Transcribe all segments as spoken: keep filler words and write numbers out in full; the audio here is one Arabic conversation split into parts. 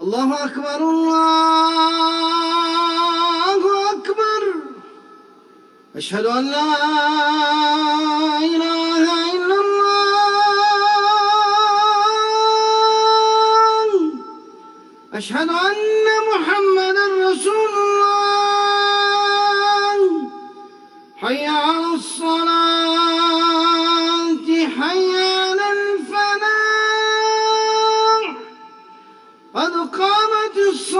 الله أكبر الله أكبر. أشهد أن لا إله إلا الله. أشهد أن محمدا رسول الله. حي على الصلاة حي على الفلاح. قد قامت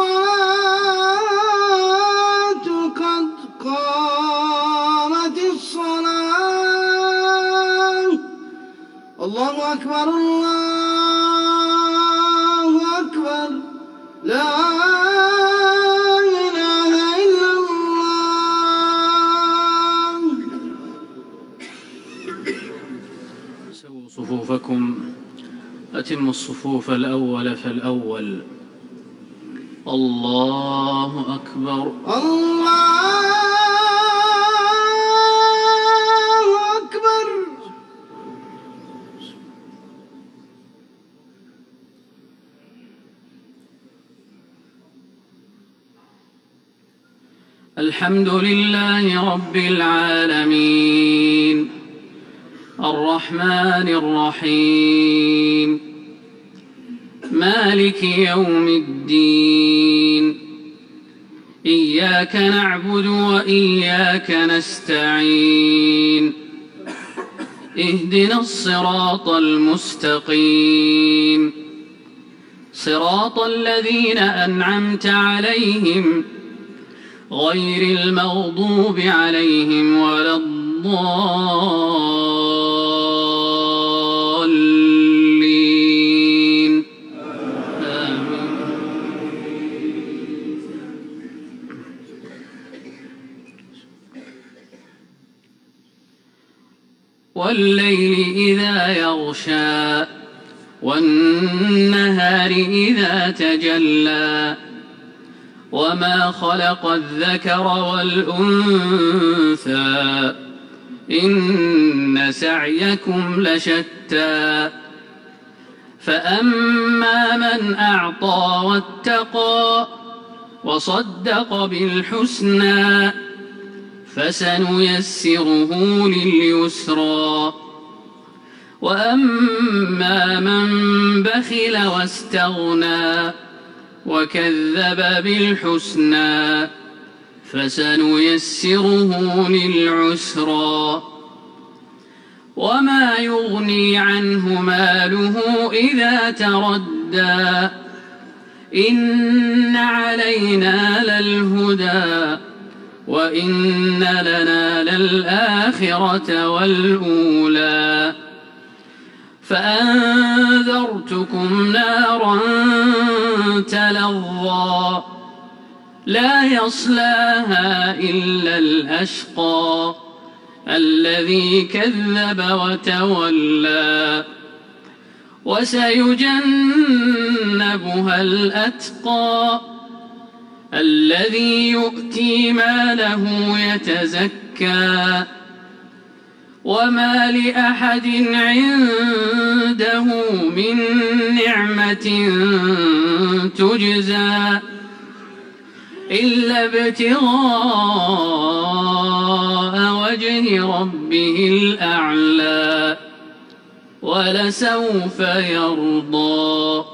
الصلاة قد قامت الصلاة. الله أكبر الله أكبر. لا إله إلا الله. سووا صفوفكم، أتموا الصفوف الأول فالأول. الله أكبر الله أكبر. الحمد لله رب العالمين الرحمن الرحيم مالك يوم الدين. إياك نعبد وإياك نستعين. اهدنا الصراط المستقيم صراط الذين أنعمت عليهم غير المغضوب عليهم ولا الضالين. آمين. والليل إذا يغشى والنهار إذا تجلى وما خلق الذكر والأنثى إن سعيكم لشتى. فأما من أعطى واتقى وصدق بالحسنى فسنيسره لليسرى. وأما من بخل واستغنى وكذب بالحسنى فسنيسره للعسرى. وما يغني عنه ماله إذا تردى. إن علينا للهدى وإن لنا للآخرة والأولى. فأنذرتكم نارا تلظى لا يصلاها إلا الأشقى الذي كذب وتولى. وسيجنبها الأتقى الذي يؤتي ماله يتزكى. وما لأحد عنده من نعمة تجزى إلا ابتغاء وجه ربه الأعلى ولسوف يرضى.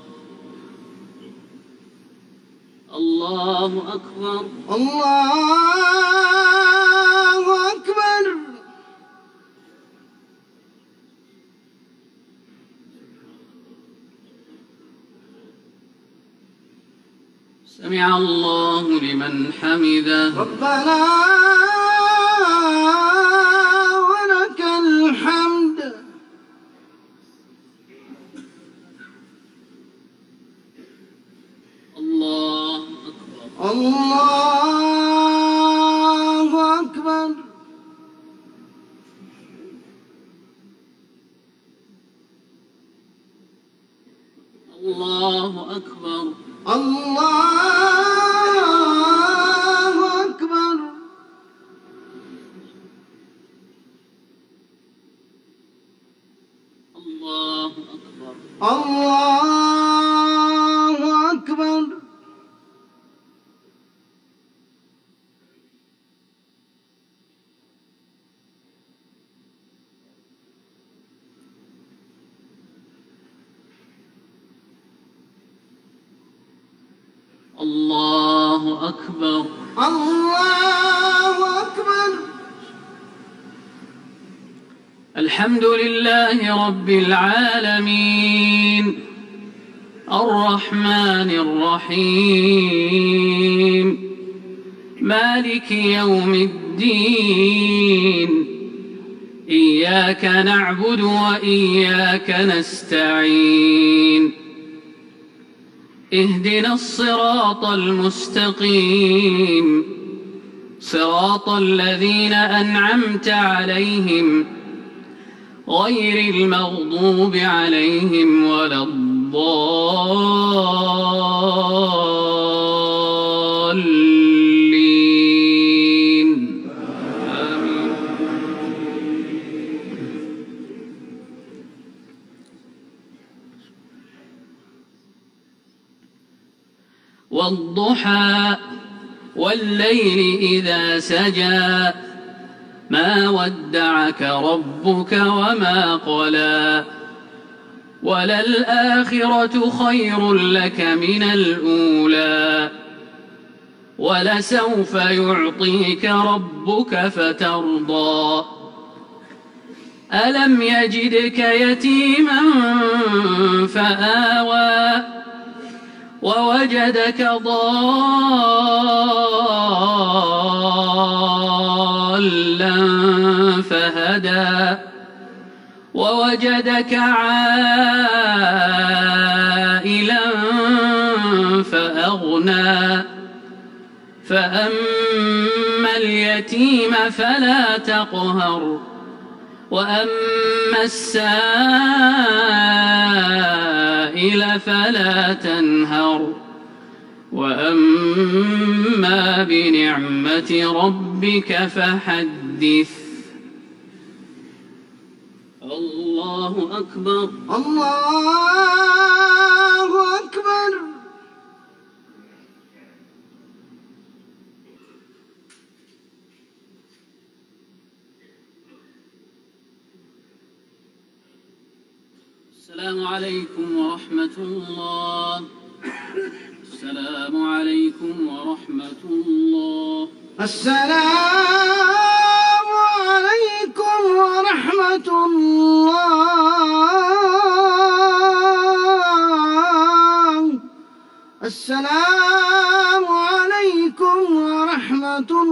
الله أكبر الله أكبر. سمع الله لمن حمده. ربنا ولك الحمد. الله أكبر الله أكبر. الله أكبر الله أكبر. الله أكبر الله أكبر. الله أكبر. الله أكبر. الحمد لله رب العالمين الرحمن الرحيم مالك يوم الدين إياك نعبد وإياك نستعين اهدنا الصراط المستقيم صراط الذين أنعمت عليهم غير المغضوب عليهم ولا الضالين آمين. والضحى والليل إذا سجى ما ودعك ربك وما قلى وللآخرة خير لك من الأولى ولسوف يعطيك ربك فترضى ألم يجدك يتيما فآوى ووجدك ضالا فهدى ووجدك عائلا فأغنى فأما اليتيم فلا تقهر وأما السائل فلا تنهر وأما بنعمة ربك فحدث. الله أكبر. الله أكبر. السلام عليكم ورحمة الله. السلام عليكم ورحمة الله. السلام عليكم ورحمة الله. السلام عليكم ورحمة الله.